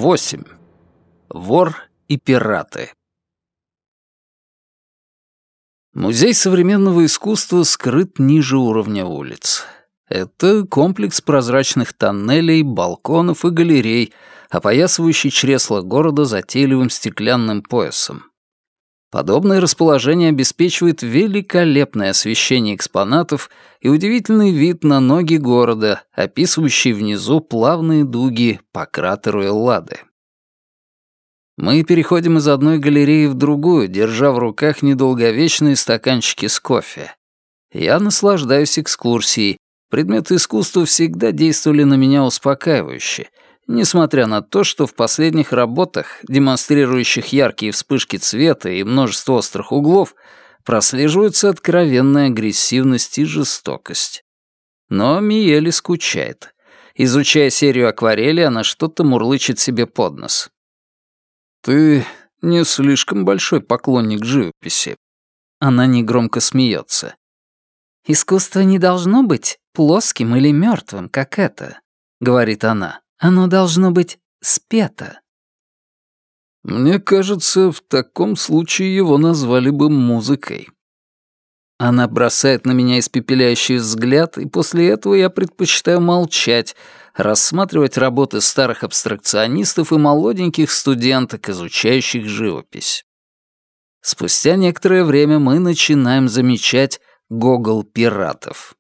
8. Вор и пираты. Музей современного искусства скрыт ниже уровня улиц. Это комплекс прозрачных тоннелей, балконов и галерей, опоясывающий чресла города затейливым стеклянным поясом. Подобное расположение обеспечивает великолепное освещение экспонатов и удивительный вид на ноги города, описывающий внизу плавные дуги по кратеру Эллады. Мы переходим из одной галереи в другую, держа в руках недолговечные стаканчики с кофе. Я наслаждаюсь экскурсией. Предметы искусства всегда действовали на меня успокаивающе, несмотря на то, что в последних работах, демонстрирующих яркие вспышки цвета и множество острых углов, прослеживаются откровенная агрессивность и жестокость. Но Миели скучает. Изучая серию акварели, она что-то мурлычет себе под нос. «Ты не слишком большой поклонник живописи». Она негромко смеется. «Искусство не должно быть плоским или мертвым, как это», — говорит она. «Оно должно быть спето». Мне кажется, в таком случае его назвали бы музыкой. Она бросает на меня испепеляющий взгляд, и после этого я предпочитаю молчать, рассматривать работы старых абстракционистов и молоденьких студенток, изучающих живопись. Спустя некоторое время мы начинаем замечать гогол пиратов.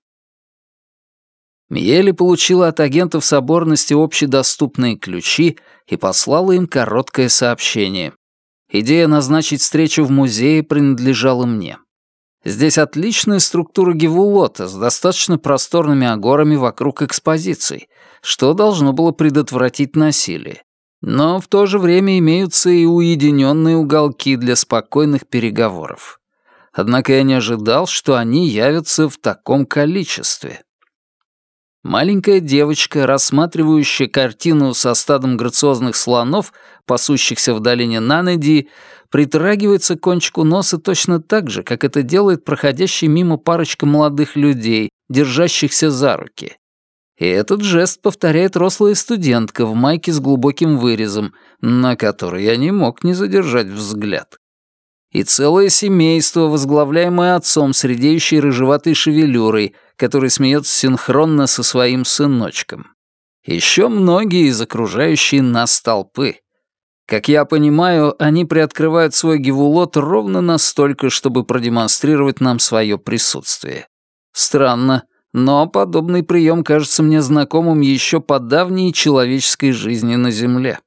Миели получила от агентов соборности общедоступные ключи и послала им короткое сообщение. Идея назначить встречу в музее принадлежала мне. Здесь отличная структура гевулота с достаточно просторными агорами вокруг экспозиций, что должно было предотвратить насилие. Но в то же время имеются и уединенные уголки для спокойных переговоров. Однако я не ожидал, что они явятся в таком количестве. Маленькая девочка, рассматривающая картину со стадом грациозных слонов, пасущихся в долине Нанеди, притрагивается к кончику носа точно так же, как это делает проходящая мимо парочка молодых людей, держащихся за руки. И этот жест повторяет рослая студентка в майке с глубоким вырезом, на который я не мог не задержать взгляд. И целое семейство, возглавляемое отцом с редеющей рыжеватой шевелюрой, который смеется синхронно со своим сыночком. Еще многие из окружающей нас толпы. Как я понимаю, они приоткрывают свой гевулот ровно настолько, чтобы продемонстрировать нам свое присутствие. Странно, но подобный прием кажется мне знакомым еще по давней человеческой жизни на Земле.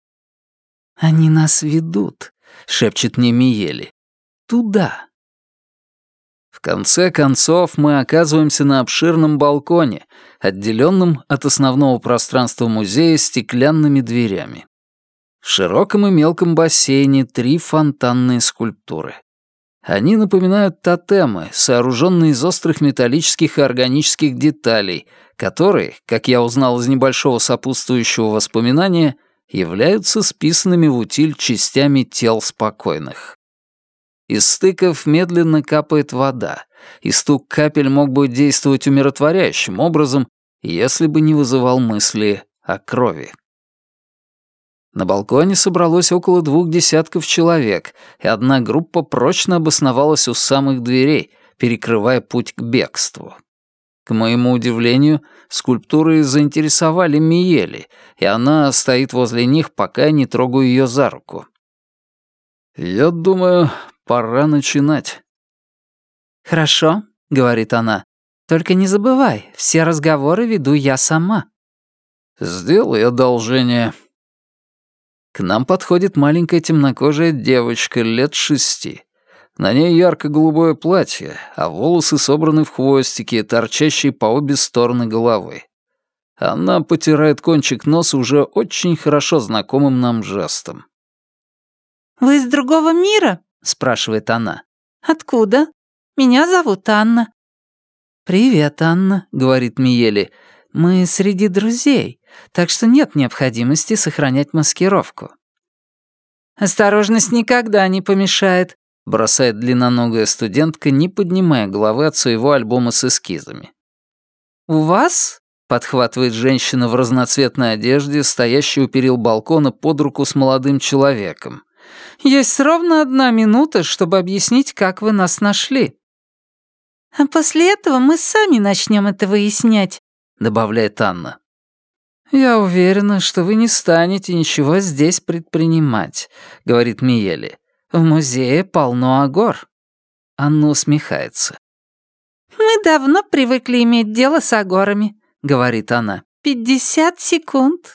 «Они нас ведут», — шепчет мне Миели. «Туда». В конце концов, мы оказываемся на обширном балконе, отделенном от основного пространства музея стеклянными дверями. В широком и мелком бассейне 3 фонтанные скульптуры. Они напоминают тотемы, сооруженные из острых металлических и органических деталей, которые, как я узнал из небольшого сопутствующего воспоминания, являются списанными в утиль частями тел спокойных. Из стыков медленно капает вода, и стук капель мог бы действовать умиротворяющим образом, если бы не вызывал мысли о крови. На балконе собралось около 2 десятков человек, и одна группа прочно обосновалась у самых дверей, перекрывая путь к бегству. К моему удивлению, скульптуры заинтересовали Миели, и она стоит возле них, пока я не трогаю ее за руку. «Я думаю, пора начинать». «Хорошо», — говорит она, — «только не забывай, все разговоры веду я сама». «Сделай одолжение». К нам подходит маленькая темнокожая девочка лет 6. На ней ярко-голубое платье, а волосы собраны в хвостики, торчащие по обе стороны головы. Она потирает кончик носа уже очень хорошо знакомым нам жестом. «Вы из другого мира?» — спрашивает она. «Откуда? Меня зовут Анна». «Привет, Анна», — говорит Миели. «Мы среди друзей, так что нет необходимости сохранять маскировку». «Осторожность никогда не помешает», — бросает длинноногая студентка, не поднимая головы от своего альбома с эскизами. «У вас?» — подхватывает женщина в разноцветной одежде, стоящая у перил балкона под руку с молодым человеком. «Есть ровно 1 минута, чтобы объяснить, как вы нас нашли». «А после этого мы сами начнем это выяснять», — добавляет Анна. «Я уверена, что вы не станете ничего здесь предпринимать», — говорит Миели. «В музее полно агор». Анна усмехается. «Мы давно привыкли иметь дело с агорами», — говорит она. 50 секунд».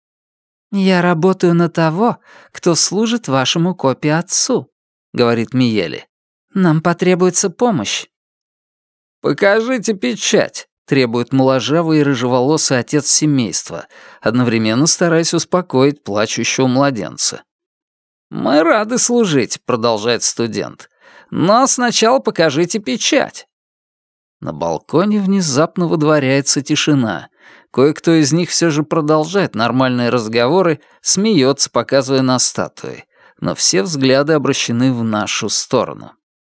«Я работаю на того, кто служит вашему копи-отцу», — говорит Миели. «Нам потребуется помощь». «Покажите печать», — требует моложавый и рыжеволосый отец семейства, одновременно стараясь успокоить плачущего младенца. «Мы рады служить», — продолжает студент. «Но сначала покажите печать». На балконе внезапно водворяется тишина. Кое-кто из них все же продолжает нормальные разговоры, смеется, показывая на статуи. Но все взгляды обращены в нашу сторону.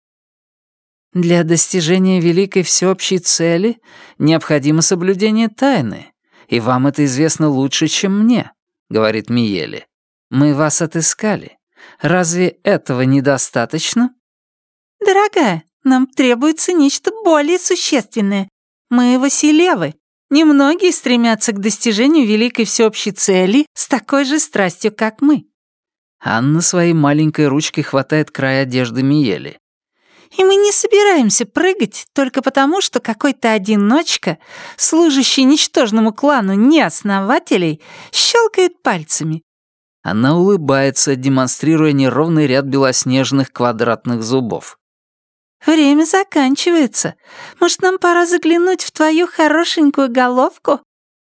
«Для достижения великой всеобщей цели необходимо соблюдение тайны, и вам это известно лучше, чем мне», — говорит Миели. «Мы вас отыскали. Разве этого недостаточно?» «Дорогая, нам требуется нечто более существенное. Мы Василевы. Немногие стремятся к достижению великой всеобщей цели с такой же страстью, как мы». Анна своей маленькой ручкой хватает край одежды Миели. «И мы не собираемся прыгать только потому, что какой-то одиночка, служащий ничтожному клану неоснователей, щелкает пальцами». Она улыбается, демонстрируя неровный ряд белоснежных квадратных зубов. «Время заканчивается. Может, нам пора заглянуть в твою хорошенькую головку?»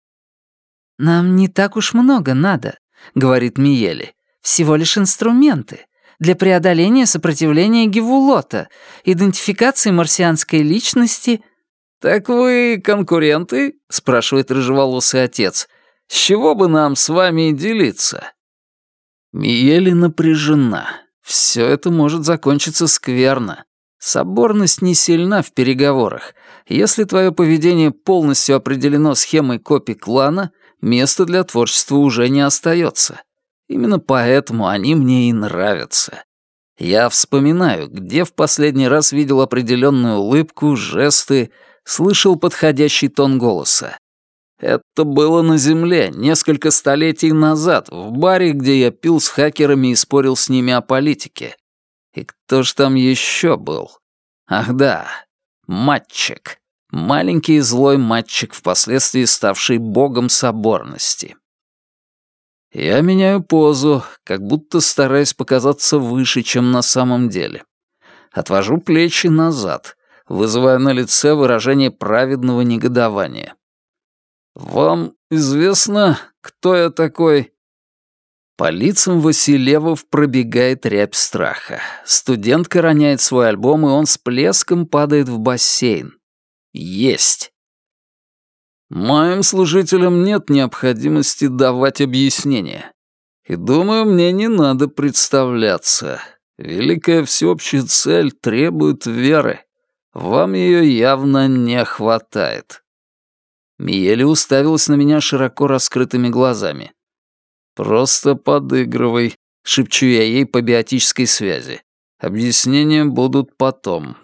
«Нам не так уж много надо», — говорит Миели. «Всего лишь инструменты. Для преодоления сопротивления Гевулота, идентификации марсианской личности». «Так вы конкуренты?» — спрашивает рыжеволосый отец. «С чего бы нам с вами делиться?» Миели напряжена. Все это может закончиться скверно. Соборность не сильна в переговорах. Если твое поведение полностью определено схемой копий клана, места для творчества уже не остается. Именно поэтому они мне и нравятся. Я вспоминаю, где в последний раз видел определенную улыбку, жесты, слышал подходящий тон голоса. Это было на Земле несколько столетий назад, в баре, где я пил с хакерами и спорил с ними о политике. И кто ж там еще был? Ах да, Матчик. Маленький и злой Матчик, впоследствии ставший богом соборности. Я меняю позу, как будто стараясь показаться выше, чем на самом деле. Отвожу плечи назад, вызывая на лице выражение праведного негодования. «Вам известно, кто я такой?» По лицам Василевов пробегает рябь страха. Студентка роняет свой альбом, и он с плеском падает в бассейн. Есть. Моим служителям нет необходимости давать объяснения. И думаю, мне не надо представляться. Великая всеобщая цель требует веры. Вам ее явно не хватает. Миели уставилась на меня широко раскрытыми глазами. «Просто подыгрывай», — шепчу я ей по биотической связи. «Объяснения будут потом».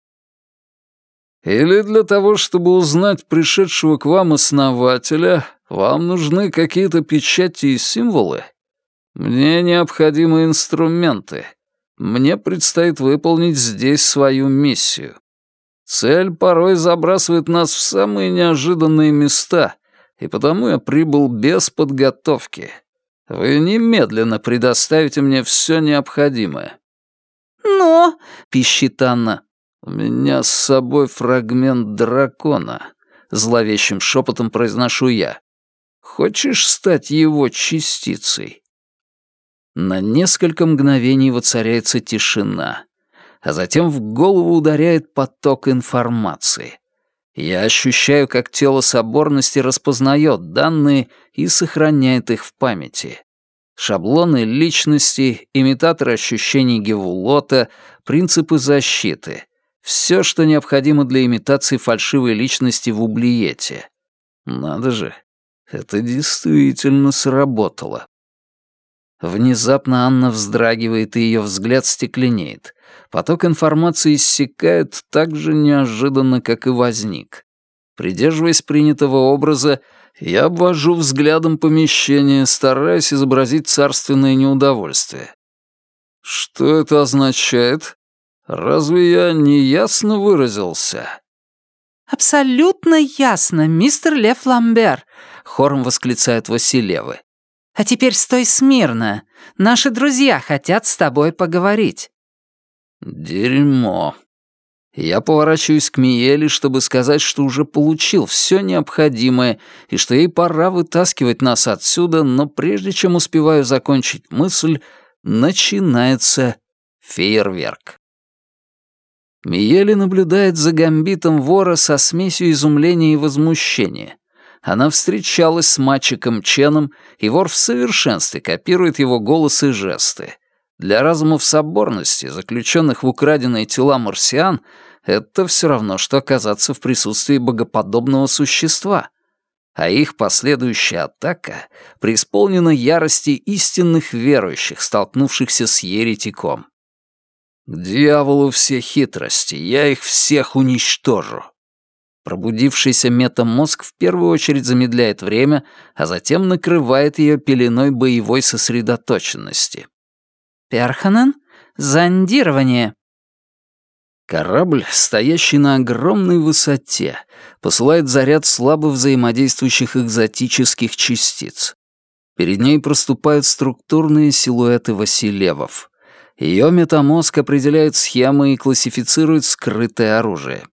«Или для того, чтобы узнать пришедшего к вам основателя, вам нужны какие-то печати и символы? Мне необходимы инструменты. Мне предстоит выполнить здесь свою миссию. Цель порой забрасывает нас в самые неожиданные места, и потому я прибыл без подготовки. Вы немедленно предоставите мне все необходимое». «Но...» — пищит Анна. «У меня с собой фрагмент дракона», — зловещим шепотом произношу я. «Хочешь стать его частицей?» На несколько мгновений воцаряется тишина, а затем в голову ударяет поток информации. Я ощущаю, как тело соборности распознает данные и сохраняет их в памяти. Шаблоны личности, имитаторы ощущений Гевулота, принципы защиты — все, что необходимо для имитации фальшивой личности в Ублиете. Надо же, это действительно сработало. Внезапно Анна вздрагивает, и ее взгляд стекленеет. Поток информации иссякает так же неожиданно, как и возник. Придерживаясь принятого образа, я обвожу взглядом помещение, стараясь изобразить царственное неудовольствие. Что это означает? Разве я неясно выразился? «Абсолютно ясно, мистер Ле Фламбер», — хором восклицают Василевы. «А теперь стой смирно. Наши друзья хотят с тобой поговорить». Дерьмо. Я поворачиваюсь к Миеле, чтобы сказать, что уже получил все необходимое и что ей пора вытаскивать нас отсюда, но прежде чем успеваю закончить мысль, начинается фейерверк. Миеле наблюдает за гамбитом вора со смесью изумления и возмущения. Она встречалась с мальчиком Ченом, и вор в совершенстве копирует его голос и жесты. Для разумов соборности, заключенных в украденные тела марсиан, это все равно, что оказаться в присутствии богоподобного существа. А их последующая атака преисполнена ярости истинных верующих, столкнувшихся с еретиком. К дьяволу все хитрости, я их всех уничтожу. Пробудившийся метамозг в первую очередь замедляет время, а затем накрывает ее пеленой боевой сосредоточенности. «Перханен, зондирование». Корабль, стоящий на огромной высоте, посылает заряд слабо взаимодействующих экзотических частиц. Перед ней проступают структурные силуэты Василевов. Ее метамозг определяет схемы и классифицирует скрытое оружие.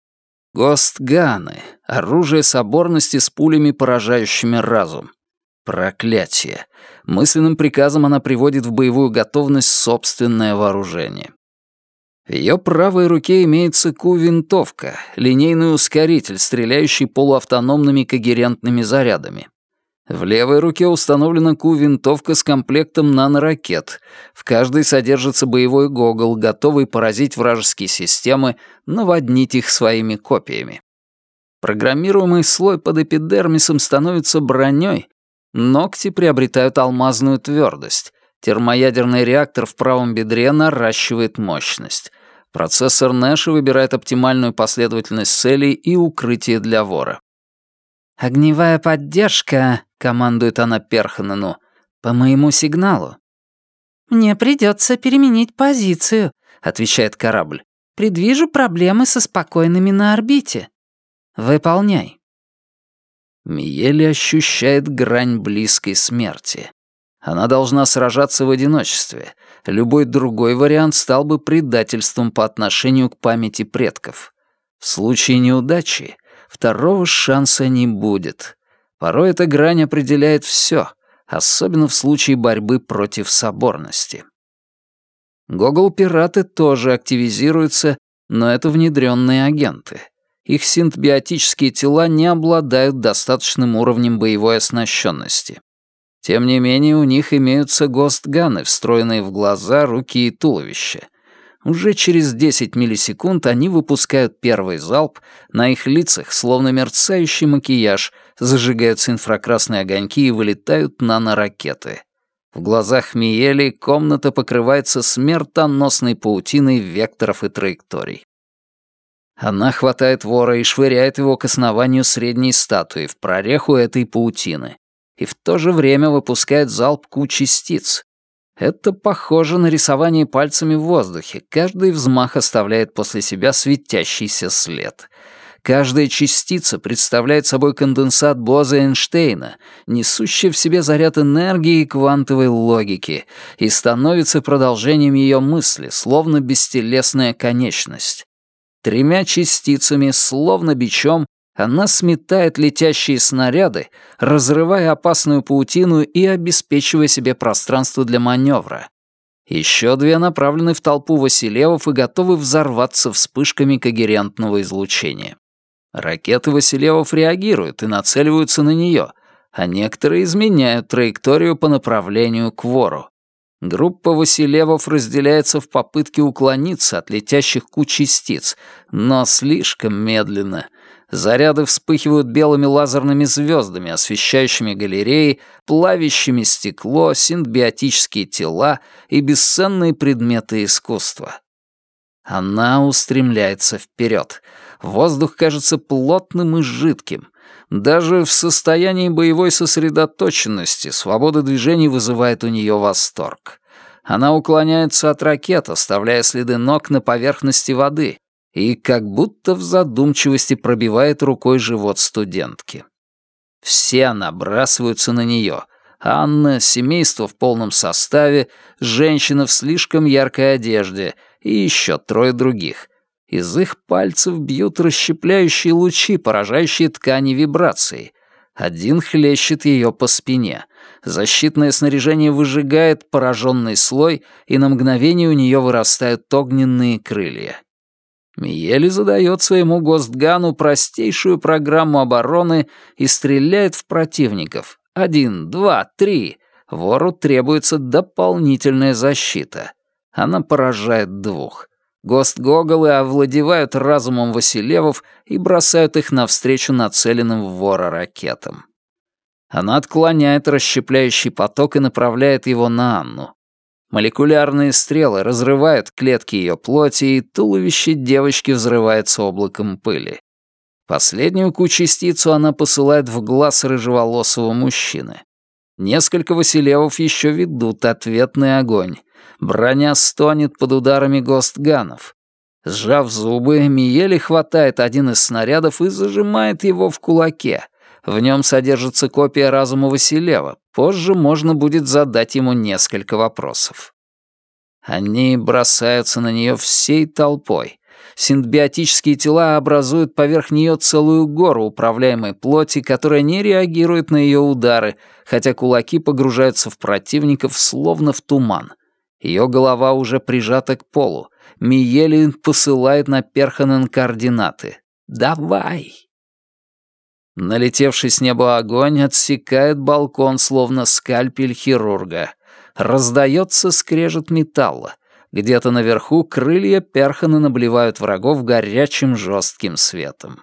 Гостганы — оружие соборности с пулями, поражающими разум. Проклятие. Мысленным приказом она приводит в боевую готовность собственное вооружение. В ее правой руке имеется Q-винтовка, линейный ускоритель, стреляющий полуавтономными когерентными зарядами. В левой руке установлена Q-винтовка с комплектом наноракет. В каждой содержится боевой гогл, готовый поразить вражеские системы, наводнить их своими копиями. Программируемый слой под эпидермисом становится броней, ногти приобретают алмазную твердость, термоядерный реактор в правом бедре наращивает мощность. Процессор Нэша выбирает оптимальную последовательность целей и укрытие для вора. «Огневая поддержка», — командует она Перханену, — «по моему сигналу». «Мне придется переменить позицию», — отвечает корабль. «Предвижу проблемы со спокойными на орбите. Выполняй». Миеле ощущает грань близкой смерти. Она должна сражаться в одиночестве. Любой другой вариант стал бы предательством по отношению к памяти предков. В случае неудачи второго шанса не будет. Порой эта грань определяет все, особенно в случае борьбы против соборности. Гогл-пираты тоже активизируются, но это внедренные агенты. Их синтбиотические тела не обладают достаточным уровнем боевой оснащенности. Тем не менее, у них имеются гостганы, встроенные в глаза, руки и туловище. Уже через 10 миллисекунд они выпускают первый залп, на их лицах, словно мерцающий макияж, зажигаются инфракрасные огоньки и вылетают наноракеты. В глазах Миели комната покрывается смертоносной паутиной векторов и траекторий. Она хватает вора и швыряет его к основанию средней статуи в прореху этой паутины и в то же время выпускает залп Q-частиц. Это похоже на рисование пальцами в воздухе. Каждый взмах оставляет после себя светящийся след. Каждая частица представляет собой конденсат Боза-Эйнштейна, несущий в себе заряд энергии и квантовой логики, и становится продолжением ее мысли, словно бестелесная конечность. 3 частицами, словно бичом, она сметает летящие снаряды, разрывая опасную паутину и обеспечивая себе пространство для маневра. Еще 2 направлены в толпу Василевов и готовы взорваться вспышками когерентного излучения. Ракеты Василевов реагируют и нацеливаются на нее, а некоторые изменяют траекторию по направлению к вору. Группа Василевов разделяется в попытке уклониться от летящих Q-частиц, но слишком медленно. Заряды вспыхивают белыми лазерными звездами, освещающими галереи, плавящими стекло, симбиотические тела и бесценные предметы искусства. Она устремляется вперед. Воздух кажется плотным и жидким. Даже в состоянии боевой сосредоточенности свобода движений вызывает у нее восторг. Она уклоняется от ракет, оставляя следы ног на поверхности воды, и как будто в задумчивости пробивает рукой живот студентки. Все набрасываются на нее. Анна, семейство в полном составе, женщина в слишком яркой одежде и еще 3 других. Из их пальцев бьют расщепляющие лучи, поражающие ткани вибрацией. Один хлещет ее по спине. Защитное снаряжение выжигает пораженный слой, и на мгновение у нее вырастают огненные крылья. Миели задает своему Гостгану простейшую программу обороны и стреляет в противников. 1, 2, 3. Вору требуется дополнительная защита. Она поражает 2. Гост-гоголы овладевают разумом Василевов и бросают их навстречу нацеленным в вора ракетам. Она отклоняет расщепляющий поток и направляет его на Анну. Молекулярные стрелы разрывают клетки ее плоти, и туловище девочки взрывается облаком пыли. Последнюю Q-частицу она посылает в глаз рыжеволосого мужчины. Несколько Василевов еще ведут ответный огонь. Броня стонет под ударами гостганов. Сжав зубы, Миели хватает один из снарядов и зажимает его в кулаке. В нем содержится копия разума Василева. Позже можно будет задать ему несколько вопросов. Они бросаются на нее всей толпой. Симбиотические тела образуют поверх нее целую гору управляемой плоти, которая не реагирует на ее удары, хотя кулаки погружаются в противников словно в туман. Ее голова уже прижата к полу. Миели посылает на Перханен координаты. «Давай!» Налетевший с неба огонь отсекает балкон, словно скальпель хирурга. Раздается скрежет металла. Где-то наверху крылья Перханен обливают врагов горячим жестким светом.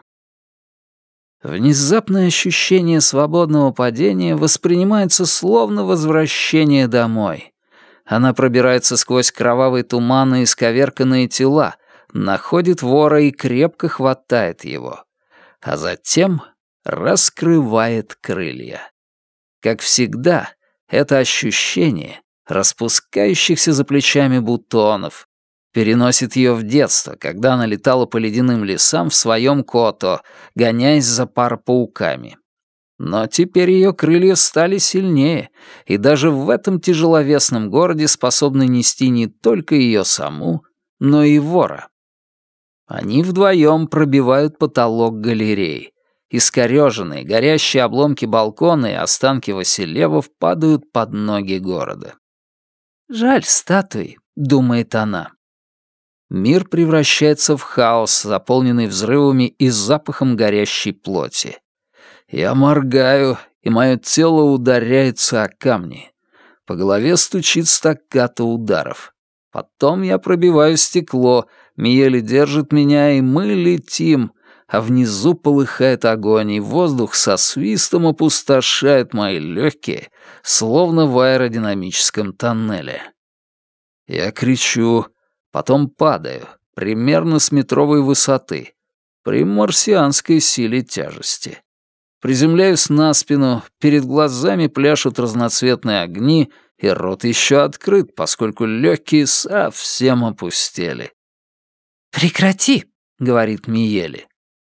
Внезапное ощущение свободного падения воспринимается словно возвращение домой. Она пробирается сквозь кровавый туман и исковерканные тела, находит вора и крепко хватает его. А затем раскрывает крылья. Как всегда, это ощущение распускающихся за плечами бутонов переносит ее в детство, когда она летала по ледяным лесам в своем кото, гоняясь за паропауками. Но теперь ее крылья стали сильнее, и даже в этом тяжеловесном городе способны нести не только ее саму, но и вора. Они вдвоем пробивают потолок галереи. Искорёженные, горящие обломки балкона и останки Василевов падают под ноги города. «Жаль статуи», — думает она. Мир превращается в хаос, заполненный взрывами и запахом горящей плоти. Я моргаю, и мое тело ударяется о камни. По голове стучит стаккато ударов. Потом я пробиваю стекло, Миели держит меня, и мы летим, а внизу полыхает огонь, и воздух со свистом опустошает мои легкие, словно в аэродинамическом тоннеле. Я кричу, потом падаю, примерно с метровой высоты, при марсианской силе тяжести. Приземляюсь на спину, перед глазами пляшут разноцветные огни, и рот еще открыт, поскольку легкие совсем опустели. «Прекрати», — говорит Миели.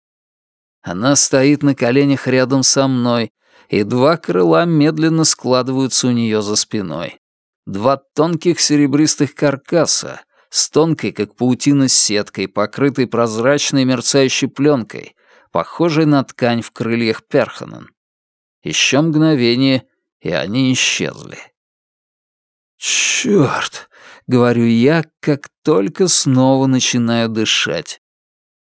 Она стоит на коленях рядом со мной, и 2 крыла медленно складываются у нее за спиной. 2 тонких серебристых каркаса с тонкой, как паутина, сеткой, покрытой прозрачной мерцающей пленкой, похожей на ткань в крыльях Перханен. Еще мгновение, и они исчезли. «Чёрт!» — говорю я, как только снова начинаю дышать.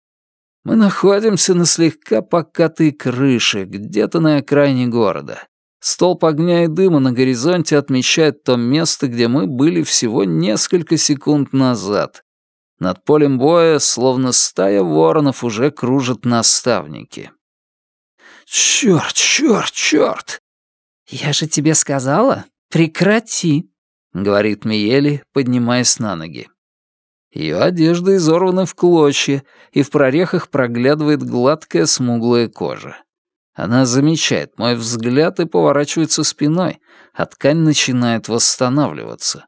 Мы находимся на слегка покатой крыше, где-то на окраине города. Столб огня и дыма на горизонте отмечает то место, где мы были всего несколько секунд назад. Над полем боя, словно стая воронов, уже кружат наставники. «Чёрт, чёрт, чёрт!» «Я же тебе сказала, прекрати», — говорит Миели, поднимаясь на ноги. Ее одежда изорвана в клочья, и в прорехах проглядывает гладкая смуглая кожа. Она замечает мой взгляд и поворачивается спиной, а ткань начинает восстанавливаться.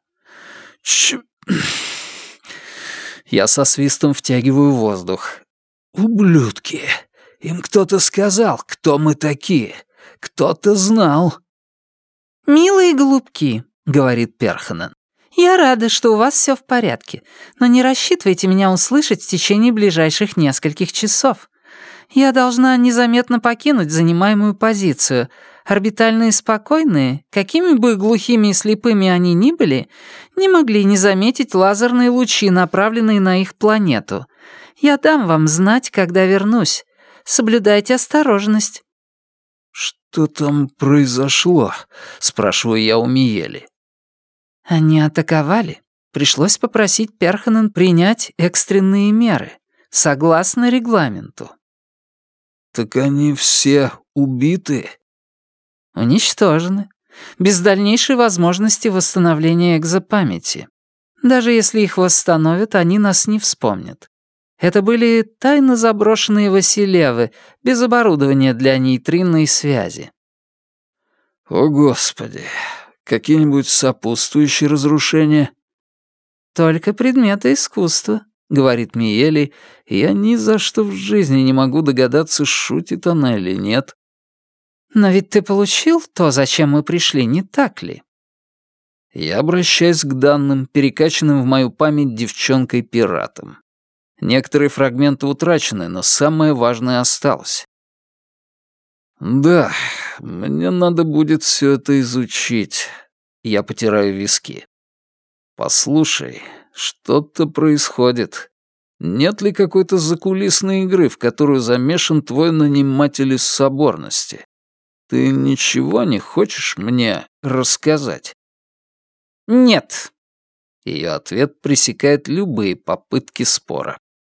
Я со свистом втягиваю воздух. «Ублюдки! Им кто-то сказал, кто мы такие. Кто-то знал». «Милые голубки», — говорит Перханен. «Я рада, что у вас все в порядке, но не рассчитывайте меня услышать в течение ближайших нескольких часов. Я должна незаметно покинуть занимаемую позицию. Орбитальные спокойные, какими бы глухими и слепыми они ни были, не могли не заметить лазерные лучи, направленные на их планету. Я дам вам знать, когда вернусь. Соблюдайте осторожность». «Что там произошло?» — спрашиваю я у Миели. Они атаковали. Пришлось попросить Перханен принять экстренные меры, согласно регламенту. «Так они все убиты?» Уничтожены. Без дальнейшей возможности восстановления экзопамяти. Даже если их восстановят, они нас не вспомнят. Это были тайно заброшенные Василевы, без оборудования для нейтринной связи. «О, Господи! Какие-нибудь сопутствующие разрушения?» «Только предметы искусства», — говорит Миели, и я ни за что в жизни не могу догадаться, шутит она или нет. «Но ведь ты получил то, зачем мы пришли, не так ли?» Я обращаюсь к данным, перекачанным в мою память девчонкой-пиратом. Некоторые фрагменты утрачены, но самое важное осталось. «Да, мне надо будет все это изучить». Я потираю виски. «Послушай, что-то происходит. Нет ли какой-то закулисной игры, в которую замешан твой наниматель из соборности? Ты ничего не хочешь мне рассказать?» «Нет». Ее ответ пресекает любые попытки спора.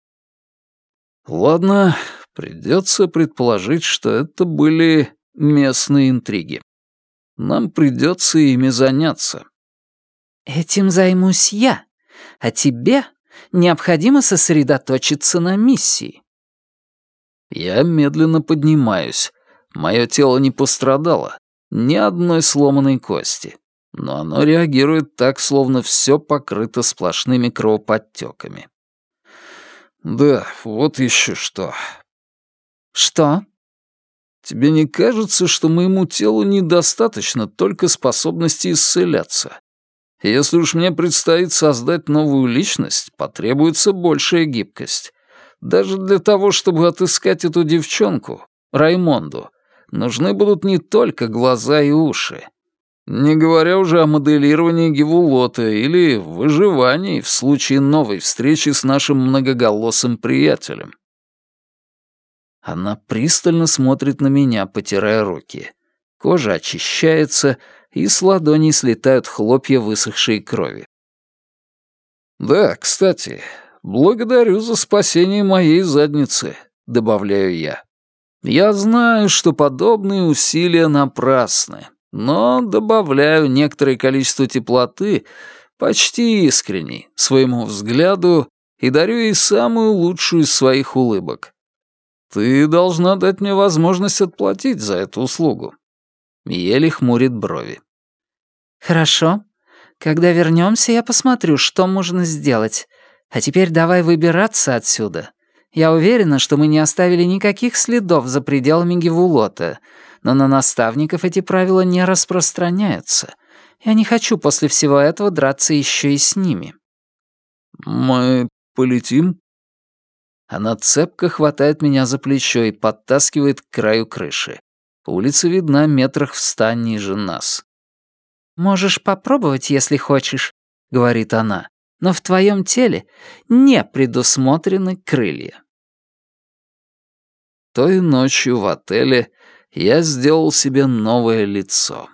Ладно, придется предположить, что это были местные интриги. Нам придется ими заняться. «Этим займусь я, а тебе необходимо сосредоточиться на миссии». Я медленно поднимаюсь. Мое тело не пострадало, ни одной сломанной кости, но оно реагирует так, словно все покрыто сплошными кровоподтеками. Да, вот еще что. «Что?» Тебе не кажется, что моему телу недостаточно только способности исцеляться? Если уж мне предстоит создать новую личность, потребуется большая гибкость. Даже для того, чтобы отыскать эту девчонку, Раймонду, нужны будут не только глаза и уши. Не говоря уже о моделировании Гевулота или выживании в случае новой встречи с нашим многоголосым приятелем. Она пристально смотрит на меня, потирая руки. Кожа очищается, и с ладоней слетают хлопья высохшей крови. «Да, кстати, благодарю за спасение моей задницы», — добавляю я. «Я знаю, что подобные усилия напрасны, но добавляю некоторое количество теплоты, почти искренней, своему взгляду и дарю ей самую лучшую из своих улыбок. Ты должна дать мне возможность отплатить за эту услугу». Еле хмурит брови. «Хорошо. Когда вернемся, я посмотрю, что можно сделать. А теперь давай выбираться отсюда. Я уверена, что мы не оставили никаких следов за пределами Гевулота, но на наставников эти правила не распространяются. Я не хочу после всего этого драться еще и с ними». «Мы полетим?» Она цепко хватает меня за плечо и подтаскивает к краю крыши. Улица видна метрах в 100 ниже нас. «Можешь попробовать, если хочешь», — говорит она, «но в твоем теле не предусмотрены крылья». Той ночью в отеле Я сделал себе новое лицо.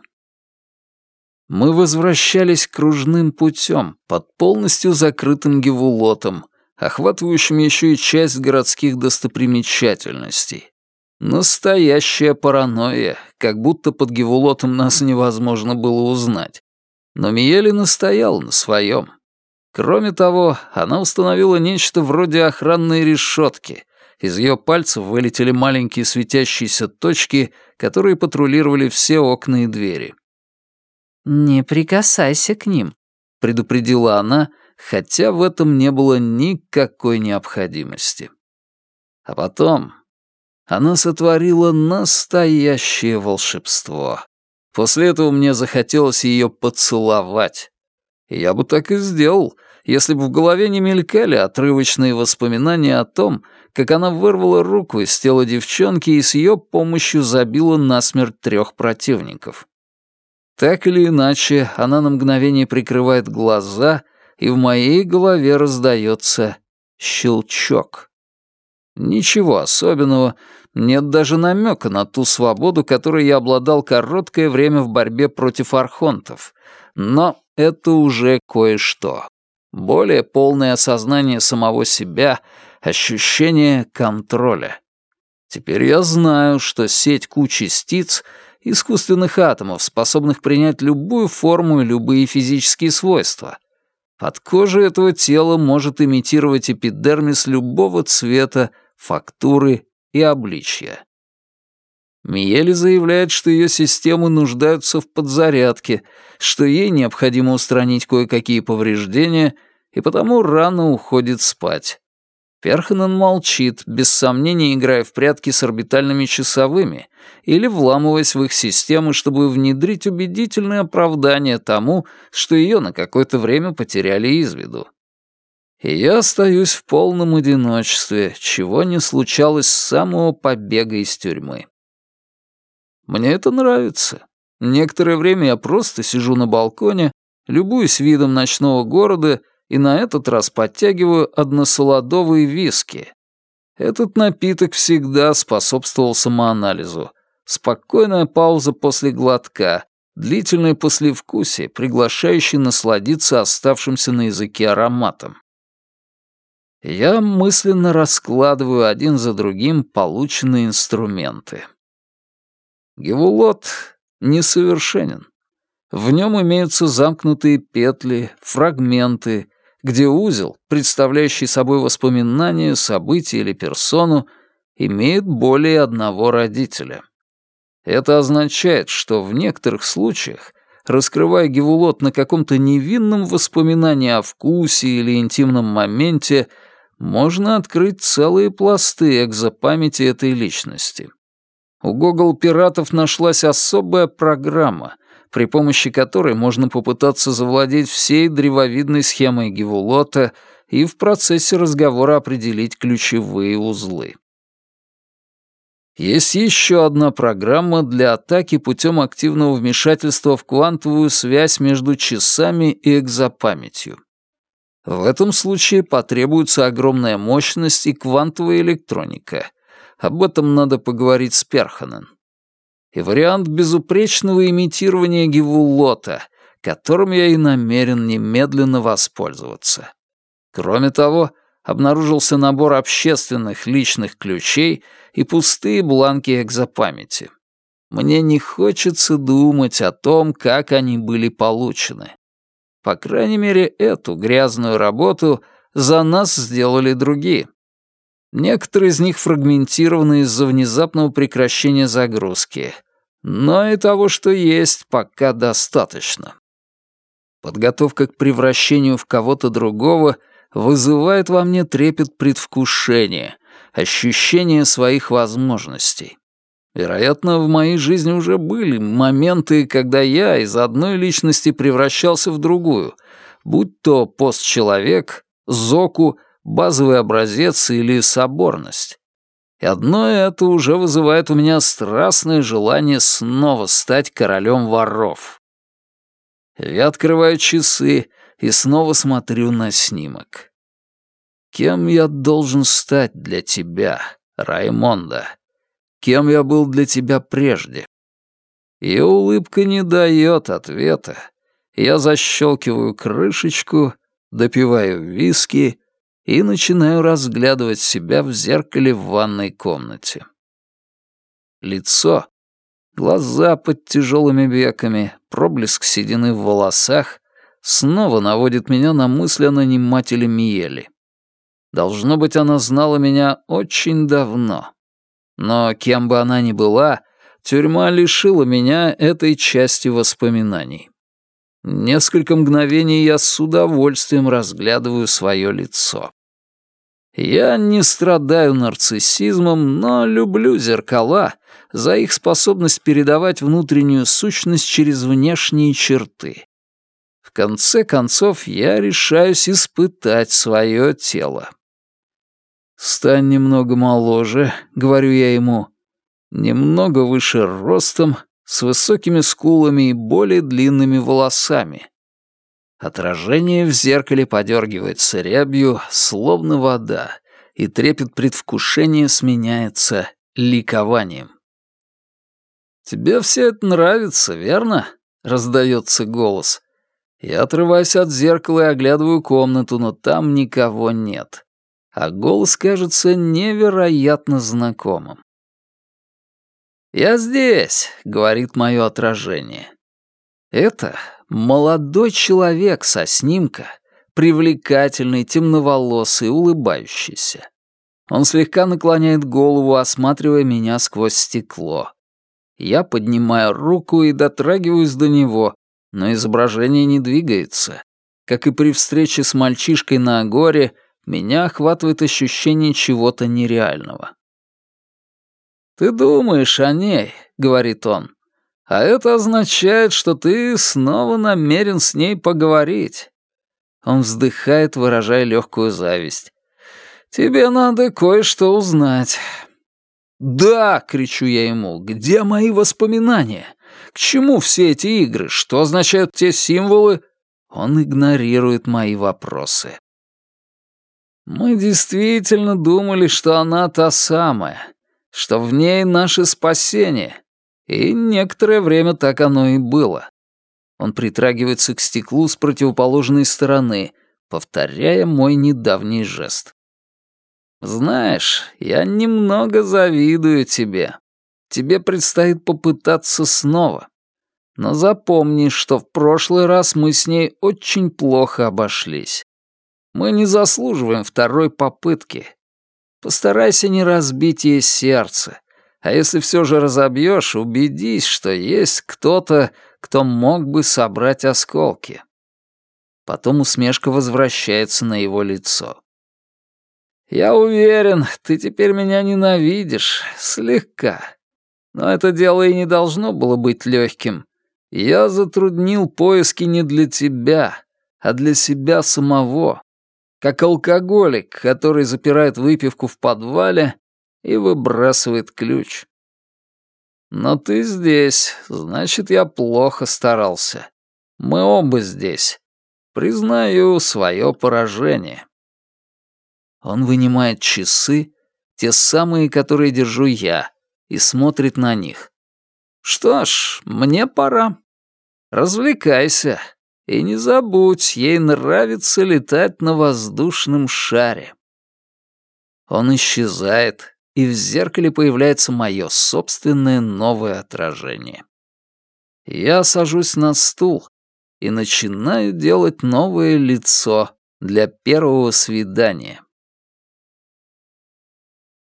Мы возвращались кружным путем под полностью закрытым Гевулотом, охватывающим еще и часть городских достопримечательностей. Настоящая паранойя, как будто под Гевулотом нас невозможно было узнать. Но Миели настояла на своем. Кроме того, она установила нечто вроде охранной решетки. Из ее пальцев вылетели маленькие светящиеся точки, которые патрулировали все окна и двери. «Не прикасайся к ним», — предупредила она, хотя в этом не было никакой необходимости. А потом она сотворила настоящее волшебство. После этого мне захотелось ее поцеловать. И я бы так и сделал, если бы в голове не мелькали отрывочные воспоминания о том, как она вырвала руку из тела девчонки и с ее помощью забила насмерть 3 противников. Так или иначе, она на мгновение прикрывает глаза, и в моей голове раздается щелчок. Ничего особенного, нет даже намека на ту свободу, которой я обладал короткое время в борьбе против архонтов. Но это уже кое-что. Более полное осознание самого себя, ощущение контроля. Теперь я знаю, что сеть Q-частиц — искусственных атомов, способных принять любую форму и любые физические свойства. Под кожей этого тела может имитировать эпидермис любого цвета, фактуры и обличья. Миели заявляет, что ее системы нуждаются в подзарядке, что ей необходимо устранить кое-какие повреждения, и потому рано уходит спать. Перханен молчит, без сомнения играя в прятки с орбитальными часовыми или вламываясь в их системы, чтобы внедрить убедительное оправдание тому, что ее на какое-то время потеряли из виду. И я остаюсь в полном одиночестве, чего не случалось с самого побега из тюрьмы. Мне это нравится. Некоторое время я просто сижу на балконе, любуюсь видом ночного города и на этот раз подтягиваю односолодовые виски. Этот напиток всегда способствовал самоанализу. Спокойная пауза после глотка, длительное послевкусие, приглашающее насладиться оставшимся на языке ароматом. Я мысленно раскладываю один за другим полученные инструменты. Гевулот несовершенен. В нем имеются замкнутые петли, фрагменты, где узел, представляющий собой воспоминание, событие или персону, имеет более одного родителя. Это означает, что в некоторых случаях, раскрывая Гевулот на каком-то невинном воспоминании о вкусе или интимном моменте, можно открыть целые пласты экзопамяти этой личности. У Гогол-пиратов нашлась особая программа, при помощи которой можно попытаться завладеть всей древовидной схемой Гевулота и в процессе разговора определить ключевые узлы. Есть еще одна программа для атаки путем активного вмешательства в квантовую связь между часами и экзопамятью. В этом случае потребуется огромная мощность и квантовая электроника. Об этом надо поговорить с Перханен. И вариант безупречного имитирования Гевулота, которым я и намерен немедленно воспользоваться. Кроме того, обнаружился набор общественных личных ключей и пустые бланки экзопамяти. Мне не хочется думать о том, как они были получены. По крайней мере, эту грязную работу за нас сделали другие. Некоторые из них фрагментированы из-за внезапного прекращения загрузки. Но и того, что есть, пока достаточно. Подготовка к превращению в кого-то другого вызывает во мне трепет предвкушения, ощущение своих возможностей. Вероятно, в моей жизни уже были моменты, когда я из одной личности превращался в другую, будь то постчеловек, зоку, базовый образец или соборность. И одно это уже вызывает у меня страстное желание снова стать королем воров. Я открываю часы и снова смотрю на снимок. Кем я должен стать для тебя, Раймонда? кем я был для тебя прежде. Ее улыбка не дает ответа. Я защелкиваю крышечку, допиваю виски и начинаю разглядывать себя в зеркале в ванной комнате. Лицо, глаза под тяжелыми веками, проблеск седины в волосах снова наводит меня на мысль о нанимателе Миели. Должно быть, она знала меня очень давно. Но кем бы она ни была, тюрьма лишила меня этой части воспоминаний. Несколько мгновений я с удовольствием разглядываю свое лицо. Я не страдаю нарциссизмом, но люблю зеркала за их способность передавать внутреннюю сущность через внешние черты. В конце концов, я решаюсь испытать свое тело. «Стань немного моложе», — говорю я ему, «немного выше ростом, с высокими скулами и более длинными волосами». Отражение в зеркале подергивается рябью, словно вода, и трепет предвкушения сменяется ликованием. «Тебе все это нравится, верно?» — раздается голос. Я отрываюсь от зеркала и оглядываю комнату, но там никого нет. А голос кажется невероятно знакомым. «Я здесь», — говорит мое отражение. Это молодой человек со снимка, привлекательный, темноволосый, улыбающийся. Он слегка наклоняет голову, осматривая меня сквозь стекло. Я поднимаю руку и дотрагиваюсь до него, но изображение не двигается. Как и при встрече с мальчишкой на Агоре, меня охватывает ощущение чего-то нереального. «Ты думаешь о ней», — говорит он, — «а это означает, что ты снова намерен с ней поговорить». Он вздыхает, выражая легкую зависть. «Тебе надо кое-что узнать». «Да!» — кричу я ему. «Где мои воспоминания? К чему все эти игры? Что означают те символы?» Он игнорирует мои вопросы. «Мы действительно думали, что она та самая, что в ней наше спасение, и некоторое время так оно и было». Он притрагивается к стеклу с противоположной стороны, повторяя мой недавний жест. «Знаешь, я немного завидую тебе. Тебе предстоит попытаться снова. Но запомни, что в прошлый раз мы с ней очень плохо обошлись. Мы не заслуживаем второй попытки. Постарайся не разбить ей сердце, а если все же разобьешь, убедись, что есть кто-то, кто мог бы собрать осколки». Потом усмешка возвращается на его лицо. «Я уверен, ты теперь меня ненавидишь, слегка. Но это дело и не должно было быть легким. Я затруднил поиски не для тебя, а для себя самого, как алкоголик, который запирает выпивку в подвале и выбрасывает ключ. Но ты здесь, значит, я плохо старался. Мы оба здесь. Признаю свое поражение». Он вынимает часы, те самые, которые держу я, и смотрит на них. «Что ж, мне пора. Развлекайся. И не забудь, ей нравится летать на воздушном шаре». Он исчезает, и в зеркале появляется мое собственное новое отражение. Я сажусь на стул и начинаю делать новое лицо для первого свидания.